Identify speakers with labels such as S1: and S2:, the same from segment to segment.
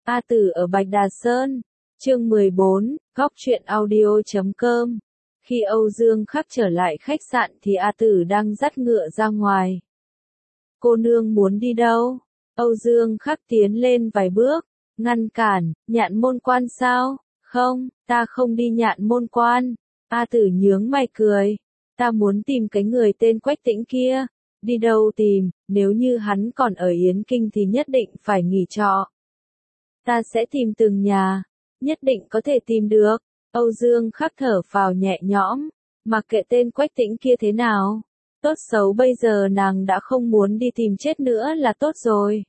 S1: A Tử ở Bạch Đà Sơn, chương 14, góc truyện audio.com. Khi Âu Dương Khắc trở lại khách sạn thì A Tử đang dắt ngựa ra ngoài. Cô nương muốn đi đâu? Âu Dương Khắc tiến lên vài bước, ngăn cản, Nhạn Môn Quan sao? Không, ta không đi Nhạn Môn Quan. A Tử nhướng mày cười. Ta muốn tìm cái người tên Quách Tĩnh kia. Đi đâu tìm, nếu như hắn còn ở Yến Kinh thì nhất định phải nghỉ trọ. Ta sẽ tìm từng nhà, nhất định có thể tìm được. Âu Dương Khắc thở phào nhẹ nhõm, mặc kệ tên Quách Tĩnh kia thế nào. Tốt xấu bây giờ nàng đã không muốn đi tìm chết nữa là tốt rồi.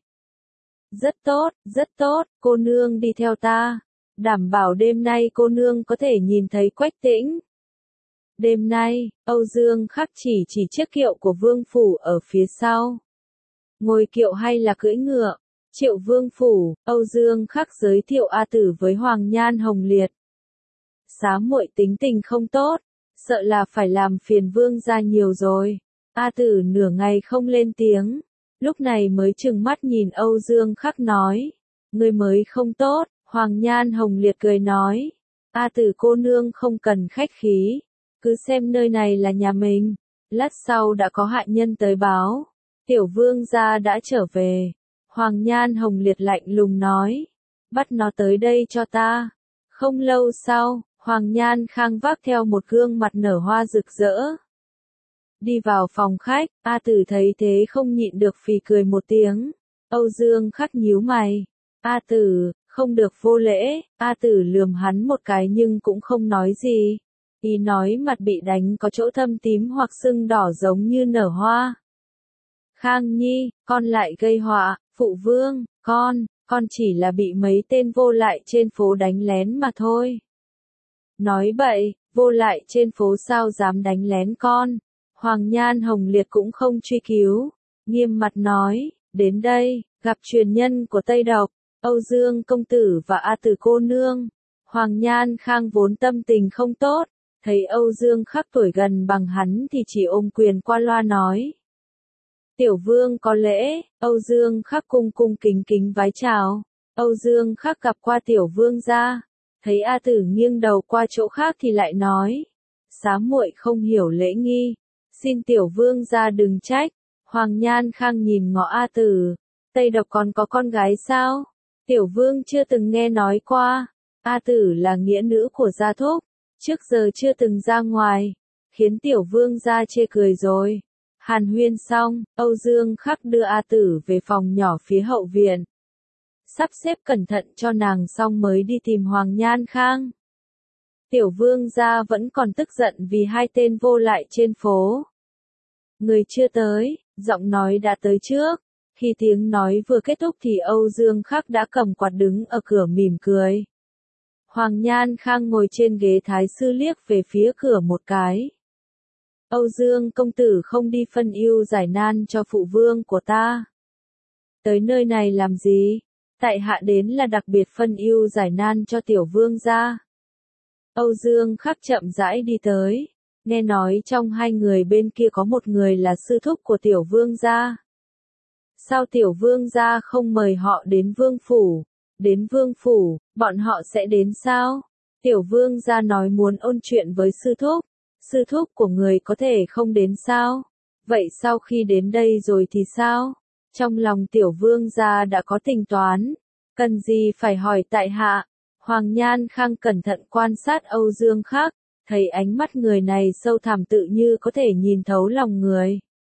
S1: Rất tốt, cô nương đi theo ta. Đảm bảo đêm nay cô nương có thể nhìn thấy Quách Tĩnh. Đêm nay, Âu Dương Khắc chỉ chiếc kiệu của Vương Phủ ở phía sau. Ngồi kiệu hay là cưỡi ngựa? Triệu Vương Phủ, Âu Dương Khắc giới thiệu A Tử với Hoàng Nhan Hồng Liệt. Xá muội tính tình không tốt, sợ là phải làm phiền Vương gia nhiều rồi. A Tử nửa ngày không lên tiếng, lúc này mới trừng mắt nhìn Âu Dương Khắc nói. Người mới không tốt, Hoàng Nhan Hồng Liệt cười nói. A Tử cô nương không cần khách khí, cứ xem nơi này là nhà mình. Lát sau đã có hạ nhân tới báo, Tiểu Vương gia đã trở về. Hoàng Nhan Hồng Liệt lạnh lùng nói, bắt nó tới đây cho ta. Không lâu sau, Hoàng Nhan Khang vác theo một gương mặt nở hoa rực rỡ. Đi vào phòng khách, A Tử thấy thế không nhịn được phì cười một tiếng. Âu Dương Khắc nhíu mày. A Tử, không được vô lễ. A Tử lườm hắn một cái nhưng cũng không nói gì. Y nói mặt bị đánh có chỗ thâm tím hoặc sưng đỏ giống như nở hoa. Khang Nhi, con lại gây họa. Phụ vương, con chỉ là bị mấy tên vô lại trên phố đánh lén mà thôi. Nói bậy, vô lại trên phố sao dám đánh lén con. Hoàng Nhan Hồng Liệt cũng không truy cứu, nghiêm mặt nói, đến đây, gặp truyền nhân của Tây Độc, Âu Dương công tử và A Tử cô nương. Hoàng Nhan Khang vốn tâm tình không tốt, thấy Âu Dương Khắc tuổi gần bằng hắn thì chỉ ôm quyền qua loa nói. Tiểu Vương có lễ. Âu Dương Khắc cung cung kính kính vái chào. Âu Dương Khắc gặp qua Tiểu Vương gia, thấy A Tử nghiêng đầu qua chỗ khác thì lại nói, xá muội không hiểu lễ nghi, xin Tiểu Vương gia đừng trách. Hoàng Nhan Khang nhìn ngó A Tử, Tây Độc còn có con gái sao? Tiểu Vương chưa từng nghe nói qua. A Tử là nghĩa nữ của gia thúc, trước giờ chưa từng ra ngoài, khiến Tiểu Vương gia chê cười rồi. Hàn huyên xong, Âu Dương Khắc đưa A Tử về phòng nhỏ phía hậu viện. Sắp xếp cẩn thận cho nàng xong mới đi tìm Hoàng Nhan Khang. Tiểu Vương gia vẫn còn tức giận vì hai tên vô lại trên phố. Người chưa tới, giọng nói đã tới trước. Khi tiếng nói vừa kết thúc thì Âu Dương Khắc đã cầm quạt đứng ở cửa mỉm cười. Hoàng Nhan Khang ngồi trên ghế thái sư liếc về phía cửa một cái. Âu Dương công tử không đi phân ưu giải nan cho phụ vương của ta. Tới nơi này làm gì? Tại hạ đến là đặc biệt phân ưu giải nan cho Tiểu Vương gia. Âu Dương Khắc chậm rãi đi tới, nghe nói trong hai người bên kia có một người là sư thúc của Tiểu Vương gia. Sao Tiểu Vương gia không mời họ đến Vương phủ? Đến Vương phủ, bọn họ sẽ đến sao? Tiểu Vương gia nói muốn ôn chuyện với sư thúc. Sư thúc của người có thể không đến sao? Vậy sau khi đến đây rồi thì sao? Trong lòng Tiểu Vương gia đã có tính toán, cần gì phải hỏi tại hạ. Hoàng Nhan Khang cẩn thận quan sát Âu Dương Khắc, thấy ánh mắt người này sâu thẳm tự như có thể nhìn thấu lòng người.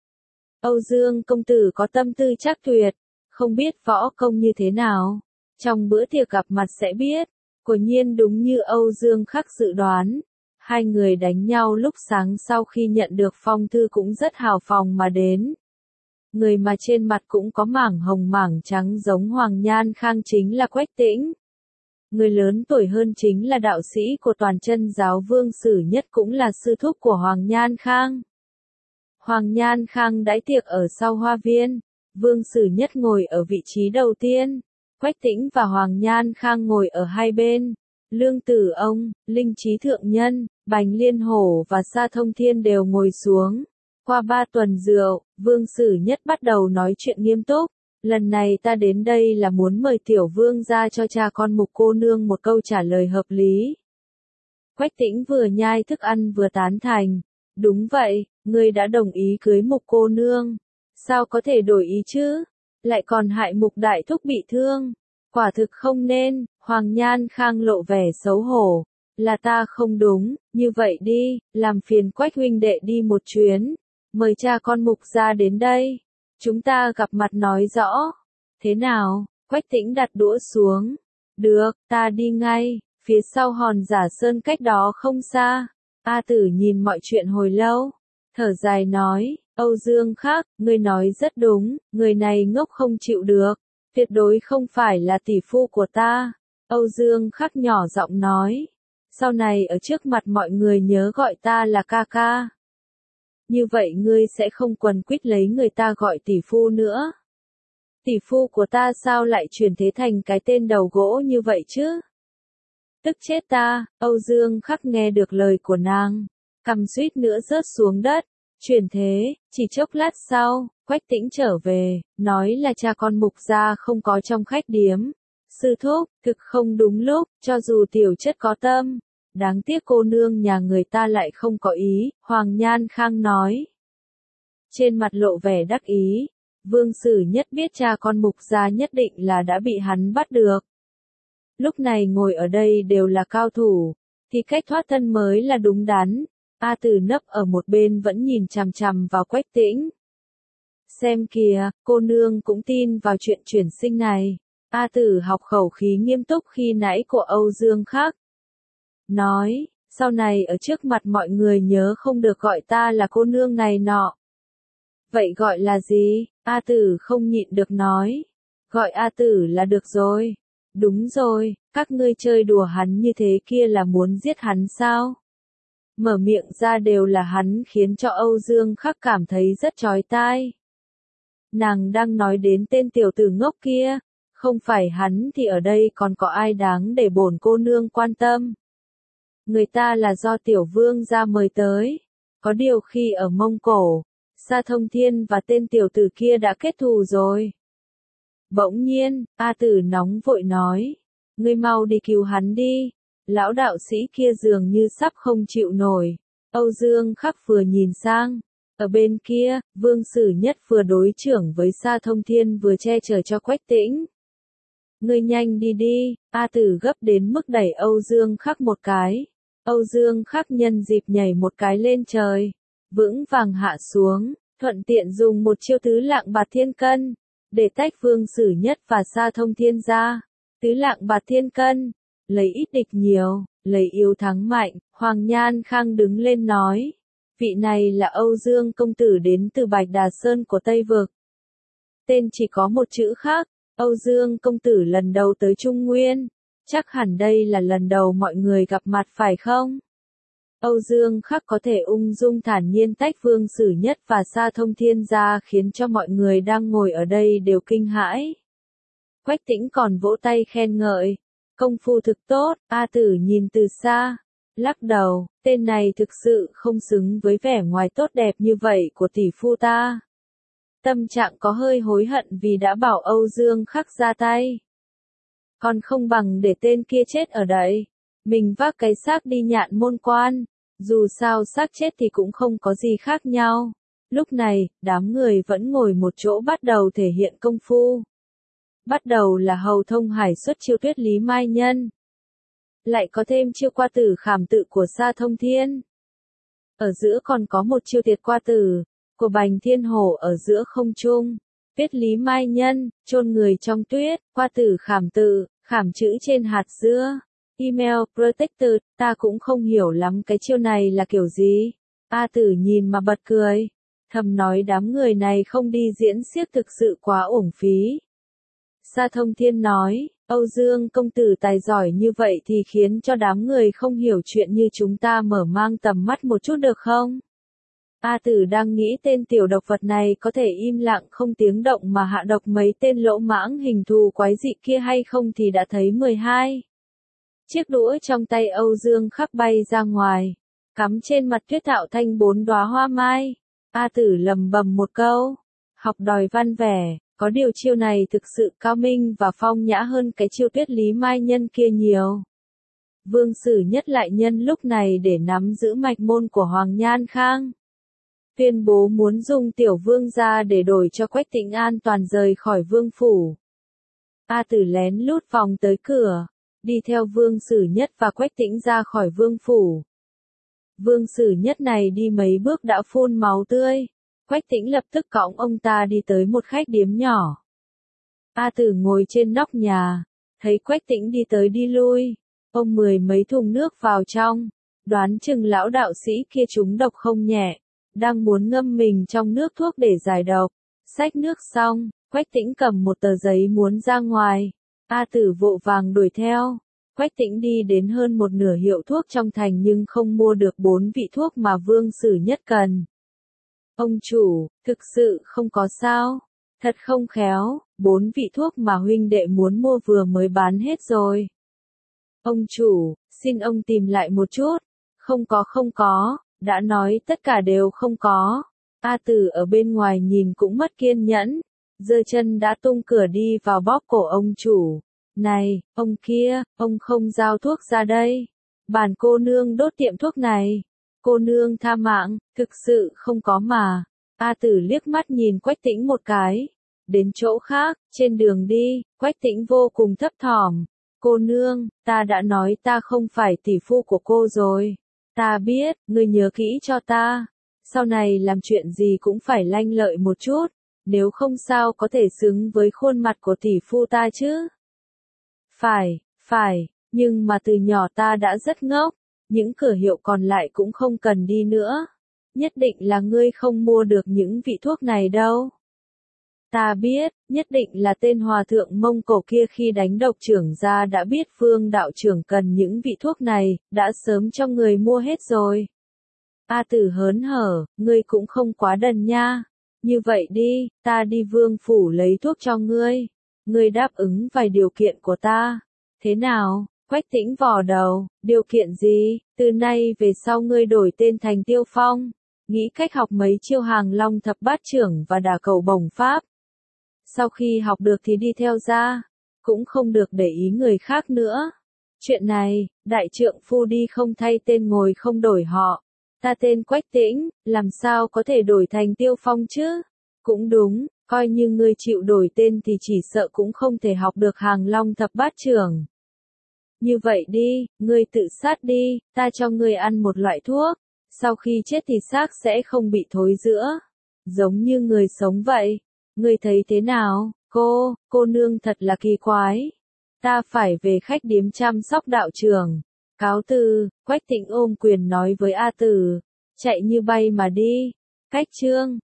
S1: Âu Dương công tử có tâm tư chắc tuyệt, không biết võ công như thế nào. Trong bữa tiệc gặp mặt sẽ biết. Quả nhiên đúng như Âu Dương Khắc dự đoán. Hai người đánh nhau lúc sáng sau khi nhận được phong thư cũng rất hào phóng mà đến. Người mà trên mặt cũng có mảng hồng mảng trắng giống Hoàng Nhan Khang chính là Quách Tĩnh. Người lớn tuổi hơn chính là đạo sĩ của toàn chân giáo Vương Sử Nhất cũng là sư thúc của Hoàng Nhan Khang. Hoàng Nhan Khang đãi tiệc ở sau hoa viên, Vương Sử Nhất ngồi ở vị trí đầu tiên, Quách Tĩnh và Hoàng Nhan Khang ngồi ở hai bên. Lương Tử Ông, Linh Trí Thượng Nhân, Bành Liên Hổ và Sa Thông Thiên đều ngồi xuống. Qua 3 tuần rượu, Vương Sử Nhất bắt đầu nói chuyện nghiêm túc. Lần này ta đến đây là muốn mời tiểu vương ra cho cha con Mục cô nương một câu trả lời hợp lý. Quách Tĩnh vừa nhai thức ăn vừa tán thành. Đúng vậy, ngươi đã đồng ý cưới Mục cô nương. Sao có thể đổi ý chứ? Lại còn hại Mục đại thúc bị thương. Quả thực không nên. Hoàng Nhan Khang lộ vẻ xấu hổ. Là ta không đúng, như vậy đi, làm phiền Quách huynh đệ đi một chuyến. Mời cha con Mục ra đến đây. Chúng ta gặp mặt nói rõ. Thế nào? Quách Tĩnh đặt đũa xuống. Được, ta đi ngay. Phía sau Hòn Giả Sơn cách đó không xa. A Tử nhìn mọi chuyện hồi lâu. Thở dài nói, Âu Dương Khắc, ngươi nói rất đúng, người này ngốc không chịu được. Tuyệt đối không phải là tỷ phu của ta. Âu Dương Khắc nhỏ giọng nói. Sau này ở trước mặt mọi người nhớ gọi ta là ca ca. Như vậy ngươi sẽ không quần quýt lấy người ta gọi tỷ phu nữa. Tỷ phu của ta sao lại chuyển thế thành cái tên đầu gỗ như vậy chứ? Tức chết ta, Âu Dương Khắc nghe được lời của nàng. Cằm suýt nữa rớt xuống đất. Chuyển thế, chỉ chốc lát sau, Quách Tĩnh trở về, nói là cha con Mục gia không có trong khách điếm. Sư thúc, thực không đúng lúc, cho dù tiểu chất có tâm. Đáng tiếc cô nương nhà người ta lại không có ý, Hoàng Nhan Khang nói. Trên mặt lộ vẻ đắc ý, Vương Sử Nhất biết cha con Mục gia nhất định là đã bị hắn bắt được. Lúc này ngồi ở đây đều là cao thủ, thì cách thoát thân mới là đúng đắn. A Tử nấp ở một bên vẫn nhìn chằm chằm vào Quách Tĩnh. Xem kìa, cô nương cũng tin vào chuyện chuyển sinh này. A Tử học khẩu khí nghiêm túc khi nãy của Âu Dương Khắc. Nói, sau này ở trước mặt mọi người nhớ không được gọi ta là cô nương này nọ. Vậy gọi là gì? A Tử không nhịn được nói. Gọi A Tử là được rồi. Đúng rồi, các ngươi chơi đùa hắn như thế kia là muốn giết hắn sao? Mở miệng ra đều là hắn khiến cho Âu Dương Khắc cảm thấy rất chói tai. Nàng đang nói đến tên tiểu tử ngốc kia, không phải hắn thì ở đây còn có ai đáng để bổn cô nương quan tâm. Người ta là do tiểu vương ra mời tới, có điều khi ở Mông Cổ, Sa Thông Thiên và tên tiểu tử kia đã kết thù rồi. Bỗng nhiên, A Tử nóng vội nói, ngươi mau đi cứu hắn đi. Lão đạo sĩ kia dường như sắp không chịu nổi. Âu Dương Khắc vừa nhìn sang. Ở bên kia, Vương Sử Nhất vừa đối trưởng với Sa Thông Thiên vừa che chở cho Quách Tĩnh. Ngươi nhanh đi đi, A Tử gấp đến mức đẩy Âu Dương Khắc một cái. Âu Dương Khắc nhân dịp nhảy một cái lên trời. Vững vàng hạ xuống, thuận tiện dùng một chiêu tứ lạng bạt thiên cân. Để tách Vương Sử Nhất và Sa Thông Thiên ra. Tứ lạng bạt thiên cân. Lấy ít địch nhiều, lấy yếu thắng mạnh, Hoàng Nhan Khang đứng lên nói. Vị này là Âu Dương công tử đến từ Bạch Đà Sơn của Tây Vực. Tên chỉ có một chữ khác, Âu Dương công tử lần đầu tới Trung Nguyên. Chắc hẳn đây là lần đầu mọi người gặp mặt phải không? Âu Dương Khắc có thể ung dung thản nhiên tách Vương Sử Nhất và Sa Thông Thiên ra khiến cho mọi người đang ngồi ở đây đều kinh hãi. Quách Tĩnh còn vỗ tay khen ngợi. Công phu thực tốt, A Tử nhìn từ xa, lắc đầu, tên này thực sự không xứng với vẻ ngoài tốt đẹp như vậy của tỷ phu ta. Tâm trạng có hơi hối hận vì đã bảo Âu Dương Khắc ra tay. Còn không bằng để tên kia chết ở đây. Mình vác cái xác đi Nhạn Môn Quan, dù sao xác chết thì cũng không có gì khác nhau. Lúc này, đám người vẫn ngồi một chỗ bắt đầu thể hiện công phu. Bắt đầu là Hầu Thông Hải xuất chiêu Tuyết Lý Mai Nhân. Lại có thêm chiêu qua tử khảm tự của Sa Thông Thiên. Ở giữa còn có một chiêu tiệt qua tử, của Bành Thiên Hổ ở giữa không trung. Tuyết Lý Mai Nhân, chôn người trong tuyết, qua tử khảm tự, khảm chữ trên hạt dưa. Email Protector, ta cũng không hiểu lắm cái chiêu này là kiểu gì. A Tử nhìn mà bật cười. Thầm nói đám người này không đi diễn xiếc thực sự quá uổng phí. Sa Thông Thiên nói, Âu Dương công tử tài giỏi như vậy thì khiến cho đám người không hiểu chuyện như chúng ta mở mang tầm mắt một chút được không? A Tử đang nghĩ tên tiểu độc vật này có thể im lặng không tiếng động mà hạ độc mấy tên lỗ mãng hình thù quái dị kia hay không thì đã thấy 12. Chiếc đũa trong tay Âu Dương Khắc bay ra ngoài, cắm trên mặt tuyết tạo thành 4 đóa hoa mai. A Tử lầm bầm một câu, học đòi văn vẻ, Có điều chiêu này thực sự cao minh và phong nhã hơn cái chiêu Tuyết Lý Mai Nhân kia nhiều. Vương Sử Nhất lại nhân lúc này để nắm giữ mạch môn của Hoàng Nhan Khang. Tuyên bố muốn dùng tiểu vương gia để đổi cho Quách Tĩnh an toàn rời khỏi vương phủ. A Tử lén lút vòng tới cửa, đi theo Vương Sử Nhất và Quách Tĩnh ra khỏi vương phủ. Vương Sử Nhất này đi mấy bước đã phun máu tươi. Quách Tĩnh lập tức cõng ông ta đi tới một khách điếm nhỏ. A Tử ngồi trên nóc nhà, thấy Quách Tĩnh đi tới đi lui, ông 10 mấy thùng nước vào trong, đoán chừng lão đạo sĩ kia trúng độc không nhẹ, đang muốn ngâm mình trong nước thuốc để giải độc. Xách nước xong, Quách Tĩnh cầm một tờ giấy muốn ra ngoài. A Tử vội vàng đuổi theo. Quách Tĩnh đi đến hơn một nửa hiệu thuốc trong thành nhưng không mua được 4 vị thuốc mà Vương Sử Nhất cần. Ông chủ, thực sự không có sao. Thật không khéo, 4 vị thuốc mà huynh đệ muốn mua vừa mới bán hết rồi. Ông chủ, xin ông tìm lại một chút. Không có, đã nói tất cả đều không có. A Tử ở bên ngoài nhìn cũng mất kiên nhẫn, giơ chân đã tung cửa đi vào bóp cổ ông chủ. Này, ông kia, ông không giao thuốc ra đây. Bản cô nương đốt tiệm thuốc này. Cô nương tha mạng, thực sự không có mà. A Tử liếc mắt nhìn Quách Tĩnh một cái. Đến chỗ khác, trên đường đi, Quách Tĩnh vô cùng thấp thỏm. Cô nương, ta đã nói ta không phải tỷ phu của cô rồi. Ta biết, ngươi nhớ kỹ cho ta. Sau này làm chuyện gì cũng phải lanh lợi một chút. Nếu không sao có thể xứng với khuôn mặt của tỷ phu ta chứ. Phải, nhưng mà từ nhỏ ta đã rất ngốc. Những cửa hiệu còn lại cũng không cần đi nữa. Nhất định là ngươi không mua được những vị thuốc này đâu. Ta biết, nhất định là tên hòa thượng Mông Cổ kia khi đánh độc trưởng ra đã biết Vương đạo trưởng cần những vị thuốc này, đã sớm cho người mua hết rồi. A Tử hớn hở, ngươi cũng không quá đần nha. Như vậy đi, ta đi vương phủ lấy thuốc cho ngươi. Ngươi đáp ứng vài điều kiện của ta. Thế nào? Quách Tĩnh vò đầu, điều kiện gì? Từ nay về sau ngươi đổi tên thành Tiêu Phong. Nghĩ cách học mấy chiêu Hàng Long thập bát trưởng và đả cầu bổng pháp. Sau khi học được thì đi theo ra. Cũng không được để ý người khác nữa. Chuyện này, đại trượng phu đi không thay tên ngồi không đổi họ. Ta tên Quách Tĩnh, làm sao có thể đổi thành Tiêu Phong chứ? Cũng đúng, coi như ngươi chịu đổi tên thì chỉ sợ cũng không thể học được Hàng Long thập bát trưởng. Như vậy đi, ngươi tự sát đi, ta cho ngươi ăn một loại thuốc. Sau khi chết thì xác sẽ không bị thối rữa. Giống như người sống vậy. Ngươi thấy thế nào? Cô nương thật là kỳ quái. Ta phải về khách điếm chăm sóc đạo trưởng. Cáo từ, Quách Tĩnh ôm quyền nói với A Tử. Chạy như bay mà đi. Cách chương